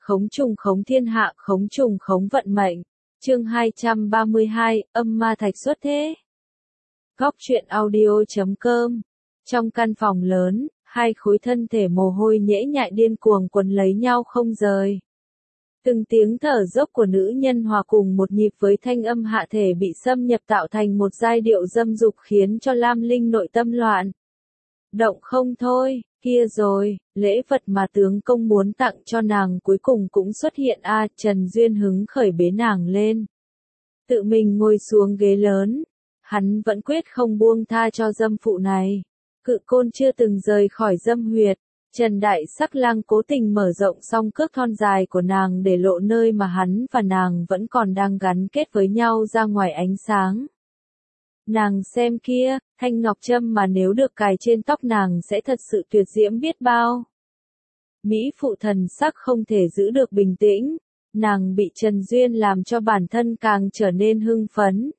khống trùng khống thiên hạ, khống trùng khống vận mệnh. Chương 232, âm ma thạch xuất thế. Góc truyện audio.com. Trong căn phòng lớn, hai khối thân thể mồ hôi nhễ nhại điên cuồng quấn lấy nhau không rời. Từng tiếng thở dốc của nữ nhân hòa cùng một nhịp với thanh âm hạ thể bị xâm nhập tạo thành một giai điệu dâm dục khiến cho Lam Linh nội tâm loạn. Động không thôi, kia rồi, lễ vật mà tướng công muốn tặng cho nàng cuối cùng cũng xuất hiện Trần Duyên hứng khởi bế nàng lên. Tự mình ngồi xuống ghế lớn, hắn vẫn quyết không buông tha cho dâm phụ này. Cự côn chưa từng rời khỏi dâm huyệt, Trần Đại Sắc Lang cố tình mở rộng song cước thon dài của nàng để lộ nơi mà hắn và nàng vẫn còn đang gắn kết với nhau ra ngoài ánh sáng. Nàng xem kia, thanh ngọc châm mà nếu được cài trên tóc nàng sẽ thật sự tuyệt diễm biết bao. Mỹ phụ thần sắc không thể giữ được bình tĩnh, nàng bị Trần Duyên làm cho bản thân càng trở nên hưng phấn.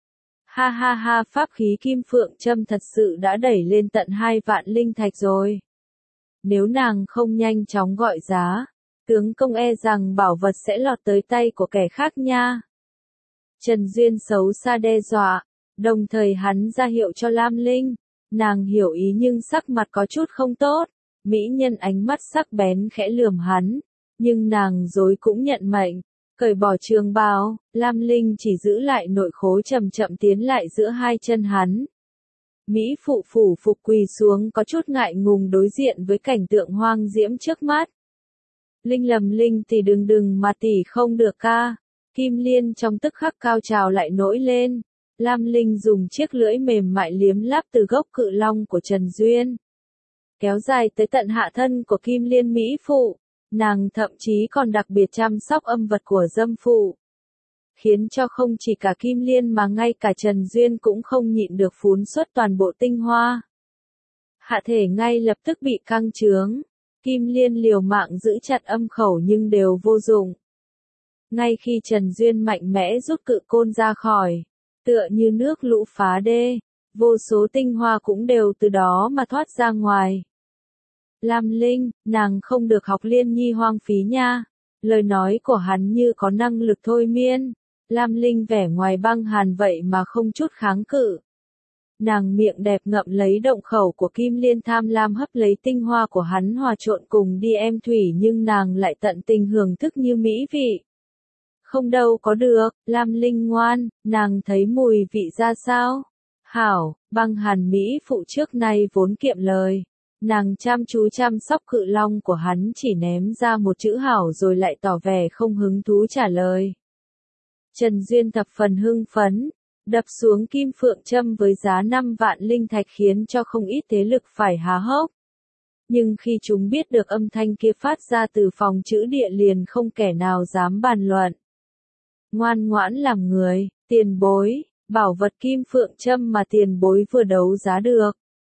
Ha ha ha, pháp khí kim phượng châm thật sự đã đẩy lên tận 2 vạn linh thạch rồi. Nếu nàng không nhanh chóng gọi giá, tướng công e rằng bảo vật sẽ lọt tới tay của kẻ khác nha. Trần Duyên xấu xa đe dọa, đồng thời hắn ra hiệu cho Lam Linh. Nàng hiểu ý nhưng sắc mặt có chút không tốt, mỹ nhân ánh mắt sắc bén khẽ lườm hắn, nhưng nàng dối cũng nhận mệnh. Cởi bỏ trường bào, Lam Linh chỉ giữ lại nội khố chậm chậm tiến lại giữa hai chân hắn. Mỹ phụ phủ phục quỳ xuống có chút ngại ngùng đối diện với cảnh tượng hoang diễm trước mắt. Linh lầm linh thì đừng mà tỷ không được ca. Kim Liên trong tức khắc cao trào lại nổi lên. Lam Linh dùng chiếc lưỡi mềm mại liếm láp từ gốc cự long của Trần Duyên, kéo dài tới tận hạ thân của Kim Liên Mỹ phụ. Nàng thậm chí còn đặc biệt chăm sóc âm vật của dâm phụ, khiến cho không chỉ cả Kim Liên mà ngay cả Trần Duyên cũng không nhịn được phún xuất toàn bộ tinh hoa. Hạ thể ngay lập tức bị căng trướng, Kim Liên liều mạng giữ chặt âm khẩu nhưng đều vô dụng. Ngay khi Trần Duyên mạnh mẽ rút cự côn ra khỏi, tựa như nước lũ phá đê, vô số tinh hoa cũng đều từ đó mà thoát ra ngoài. Lam Linh, nàng không được học Liên Nhi hoang phí nha. Lời nói của hắn như có năng lực thôi miên. Lam Linh vẻ ngoài băng hàn vậy mà không chút kháng cự. Nàng miệng đẹp ngậm lấy động khẩu của Kim Liên tham lam hấp lấy tinh hoa của hắn hòa trộn cùng đi em thủy nhưng nàng lại tận tình hưởng thức như mỹ vị. Không đâu có được, Lam Linh ngoan, nàng thấy mùi vị ra sao? Hảo, băng hàn mỹ phụ trước nay vốn kiệm lời. Nàng chăm chú chăm sóc cự long của hắn chỉ ném ra một chữ hảo rồi lại tỏ vẻ không hứng thú trả lời. Trần Duyên thập phần hưng phấn, đập xuống kim phượng châm với giá 5 vạn linh thạch khiến cho không ít thế lực phải há hốc. Nhưng khi chúng biết được âm thanh kia phát ra từ phòng trữ địa liền không kẻ nào dám bàn luận. Ngoan ngoãn làm người, tiền bối, bảo vật kim phượng châm mà tiền bối vừa đấu giá được.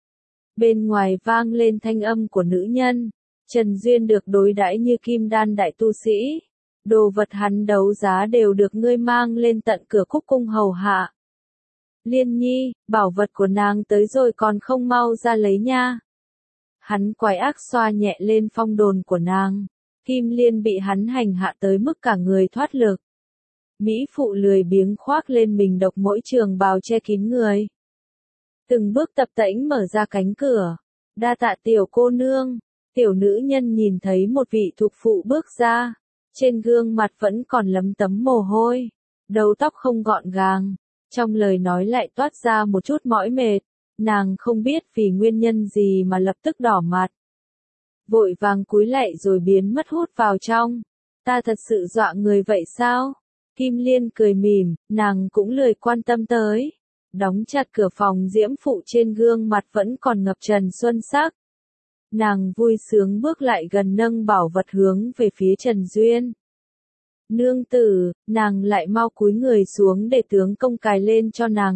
Bên ngoài vang lên thanh âm của nữ nhân, Trần Duyên được đối đãi như kim đan đại tu sĩ. Đồ vật hắn đấu giá đều được ngươi mang lên tận cửa cúc cung hầu hạ. Liên Nhi, bảo vật của nàng tới rồi còn không mau ra lấy nha. Hắn quái ác xoa nhẹ lên phong đồn của nàng. Kim Liên bị hắn hành hạ tới mức cả người thoát lực. Mỹ phụ lười biếng khoác lên mình độc mỗi trường bào che kín người. Từng bước tập tễnh mở ra cánh cửa. Đa tạ tiểu cô nương. Tiểu nữ nhân nhìn thấy một vị thục phụ bước ra. Trên gương mặt vẫn còn lấm tấm mồ hôi. Đầu tóc không gọn gàng. Trong lời nói lại toát ra một chút mỏi mệt. Nàng không biết vì nguyên nhân gì mà lập tức đỏ mặt. Vội vàng cúi lạy rồi biến mất hút vào trong. Ta thật sự dọa người vậy sao? Kim Liên cười mỉm, nàng cũng lười quan tâm tới. Đóng chặt cửa phòng diễm phụ trên gương mặt vẫn còn ngập trần xuân sắc. Nàng vui sướng bước lại gần nâng bảo vật hướng về phía Trần Duyên. Nương tử, nàng lại mau cúi người xuống để tướng công cài lên cho nàng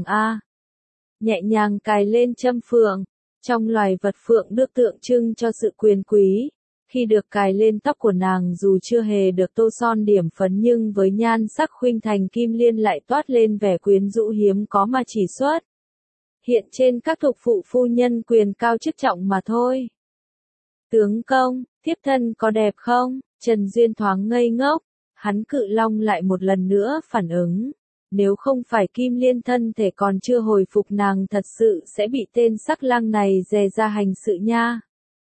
Nhẹ nhàng cài lên châm phượng. Trong loài vật phượng được tượng trưng cho sự quyền quý. Khi được cài lên tóc của nàng dù chưa hề được tô son điểm phấn nhưng với nhan sắc khuynh thành Kim Liên lại toát lên vẻ quyến rũ hiếm có mà chỉ xuất. Hiện trên các thục phụ phu nhân quyền cao chức trọng mà thôi. Tướng công, thiếp thân có đẹp không? Trần Duyên thoáng ngây ngốc, hắn Cự Long lại một lần nữa phản ứng. Nếu không phải Kim Liên thân thể còn chưa hồi phục nàng thật sự sẽ bị tên sắc lang này dè ra hành sự nha.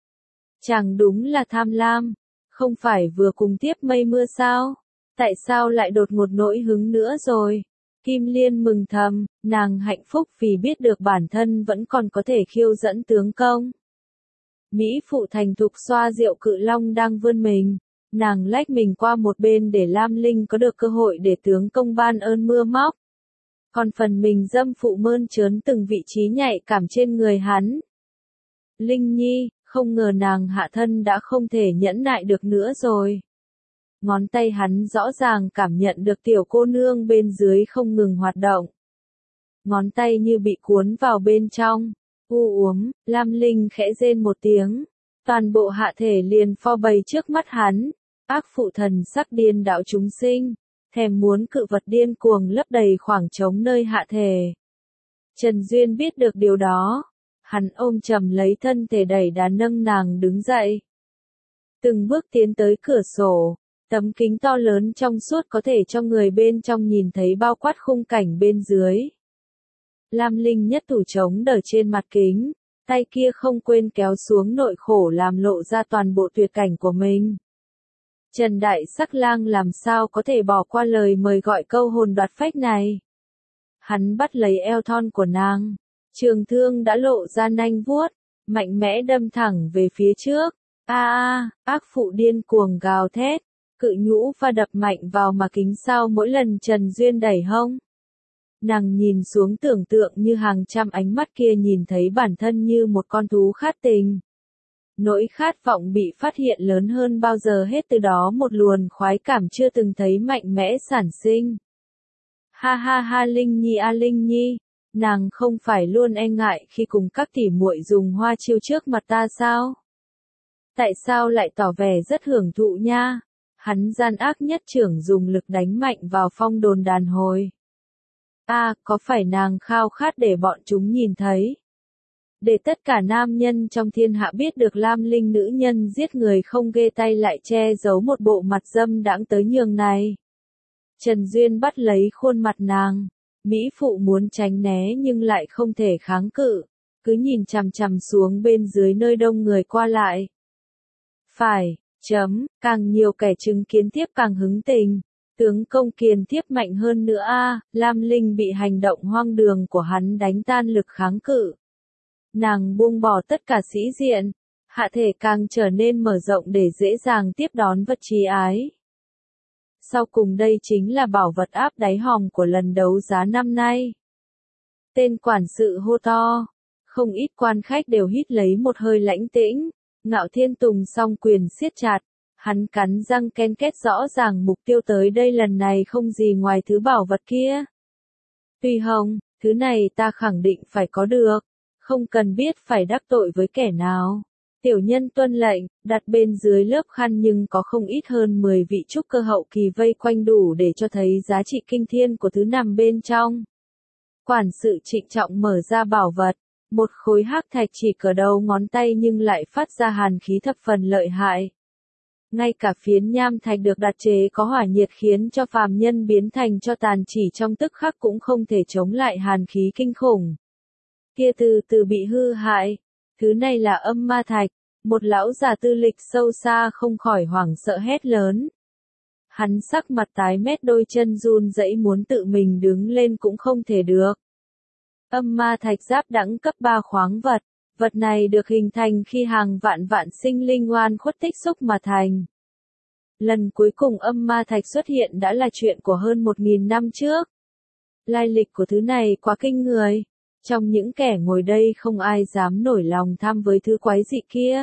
Chàng đúng là tham lam, không phải vừa cùng tiếp mây mưa sao? Tại sao lại đột ngột nổi hứng nữa rồi? Kim Liên mừng thầm, nàng hạnh phúc vì biết được bản thân vẫn còn có thể khiêu dẫn tướng công. Mỹ phụ thành thục xoa rượu Cự Long đang vươn mình. Nàng lách mình qua một bên để Lam Linh có được cơ hội để tướng công ban ơn mưa móc. Còn phần mình dâm phụ mơn trớn từng vị trí nhạy cảm trên người hắn. Linh Nhi, không ngờ nàng hạ thân đã không thể nhẫn nại được nữa rồi. Ngón tay hắn rõ ràng cảm nhận được tiểu cô nương bên dưới không ngừng hoạt động. Ngón tay như bị cuốn vào bên trong. Lam Linh khẽ rên một tiếng. Toàn bộ hạ thể liền pho bày trước mắt hắn. Ác phụ thần sắc điên đạo chúng sinh. Thèm muốn cự vật điên cuồng lấp đầy khoảng trống nơi hạ thể. Trần Duyên biết được điều đó. Hắn ôm chầm lấy thân thể đẩy đà nâng nàng đứng dậy. Từng bước tiến tới cửa sổ. Tấm kính to lớn trong suốt có thể cho người bên trong nhìn thấy bao quát khung cảnh bên dưới. Lam Linh nhất thủ chống đỡ trên mặt kính, tay kia không quên kéo xuống nội khổ làm lộ ra toàn bộ tuyệt cảnh của mình. Trần Đại Sắc Lang làm sao có thể bỏ qua lời mời gọi câu hồn đoạt phách này. Hắn bắt lấy eo thon của nàng, trường thương đã lộ ra nanh vuốt, mạnh mẽ đâm thẳng về phía trước. Ác phụ điên cuồng gào thét, cự nhũ và đập mạnh vào mà kính sau mỗi lần Trần Duyên đẩy hông. Nàng nhìn xuống tưởng tượng như hàng trăm ánh mắt kia nhìn thấy bản thân như một con thú khát tình. Nỗi khát vọng bị phát hiện lớn hơn bao giờ hết, từ đó một luồng khoái cảm chưa từng thấy mạnh mẽ sản sinh. Ha ha ha Linh Nhi Linh Nhi, nàng không phải luôn e ngại khi cùng các tỉ muội dùng hoa chiêu trước mặt ta sao? Tại sao lại tỏ vẻ rất hưởng thụ nha? Hắn gian ác nhất trưởng dùng lực đánh mạnh vào phong đồn đàn hồi. Có phải nàng khao khát để bọn chúng nhìn thấy? Để tất cả nam nhân trong thiên hạ biết được Lam Linh nữ nhân giết người không ghê tay lại che giấu một bộ mặt dâm đãng tới nhường này. Trần Duyên bắt lấy khuôn mặt nàng. Mỹ phụ muốn tránh né nhưng lại không thể kháng cự. Cứ nhìn chằm chằm xuống bên dưới nơi đông người qua lại. Phải, càng nhiều kẻ chứng kiến tiếp càng hứng tình. Tướng công kiền tiếp mạnh hơn nữa Lam Linh bị hành động hoang đường của hắn đánh tan lực kháng cự. Nàng buông bỏ tất cả sĩ diện, hạ thể càng trở nên mở rộng để dễ dàng tiếp đón vật trí ái. Sau cùng đây chính là bảo vật áp đáy hòm của lần đấu giá năm nay. Tên quản sự hô to, không ít quan khách đều hít lấy một hơi lãnh tĩnh. Ngạo Thiên Tùng song quyền siết chặt, hắn cắn răng ken kết, rõ ràng mục tiêu tới đây lần này không gì ngoài thứ bảo vật kia. Tùy Hồng, thứ này ta khẳng định phải có được, không cần biết phải đắc tội với kẻ nào. Tiểu nhân tuân lệnh, đặt bên dưới lớp khăn nhưng có không ít hơn 10 vị trúc cơ hậu kỳ vây quanh đủ để cho thấy giá trị kinh thiên của thứ nằm bên trong. Quản sự trịnh trọng mở ra bảo vật. Một khối hắc thạch chỉ cỡ đầu ngón tay nhưng lại phát ra hàn khí thập phần lợi hại. Ngay cả phiến nham thạch được đặt chế có hỏa nhiệt khiến cho phàm nhân biến thành cho tàn chỉ trong tức khắc cũng không thể chống lại hàn khí kinh khủng. Kia từ từ bị hư hại. Thứ này là âm ma thạch. Một lão già tư lịch sâu xa không khỏi hoảng sợ hét lớn. Hắn sắc mặt tái mét, đôi chân run rẩy muốn tự mình đứng lên cũng không thể được. Âm ma thạch giáp đẳng cấp 3 khoáng vật. Vật này được hình thành khi hàng vạn sinh linh oan khuất tích xúc mà thành. Lần cuối cùng âm ma thạch xuất hiện đã là chuyện của hơn 1000 năm trước. Lai lịch của thứ này quá kinh người. Trong những kẻ ngồi đây không ai dám nổi lòng tham với thứ quái dị kia.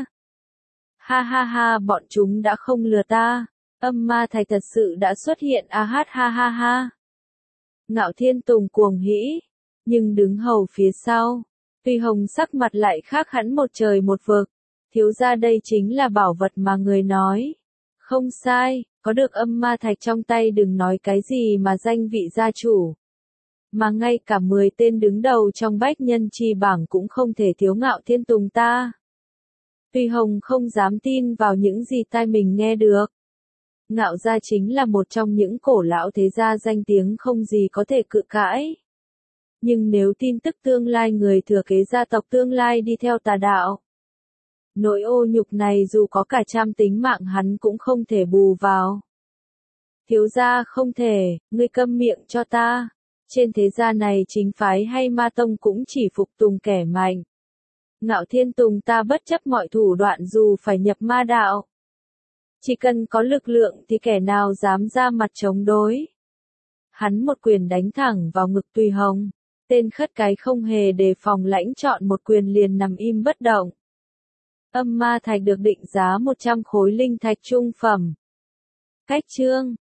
Ha ha ha, bọn chúng đã không lừa ta. Âm ma thạch thật sự đã xuất hiện ha ha ha. Ngạo Thiên Tùng cuồng hỉ. Nhưng đứng hầu phía sau, Tùy Hồng sắc mặt lại khác hẳn một trời một vực. Thiếu gia, đây chính là bảo vật mà người nói. Không sai, có được âm ma thạch trong tay đừng nói cái gì mà danh vị gia chủ. Mà ngay cả 10 tên đứng đầu trong bách nhân chi bảng cũng không thể thiếu Ngạo Thiên Tùng ta. Tùy Hồng không dám tin vào những gì tai mình nghe được. Ngạo gia chính là một trong những cổ lão thế gia danh tiếng không gì có thể cự cãi. Nhưng nếu tin tức tương lai người thừa kế gia tộc tương lai đi theo tà đạo, nỗi ô nhục này dù có cả trăm tính mạng hắn cũng không thể bù vào. Thiếu gia không thể, ngươi câm miệng cho ta. Trên thế gian này chính phái hay ma tông cũng chỉ phục tùng kẻ mạnh. Ngạo Thiên Tùng ta bất chấp mọi thủ đoạn dù phải nhập ma đạo. Chỉ cần có lực lượng thì kẻ nào dám ra mặt chống đối. Hắn một quyền đánh thẳng vào ngực Tùy Hồng. Tên khất cái không hề đề phòng lãnh chọn một quyền liền nằm im bất động. Âm ma thạch được định giá 100 khối linh thạch trung phẩm. Cách chương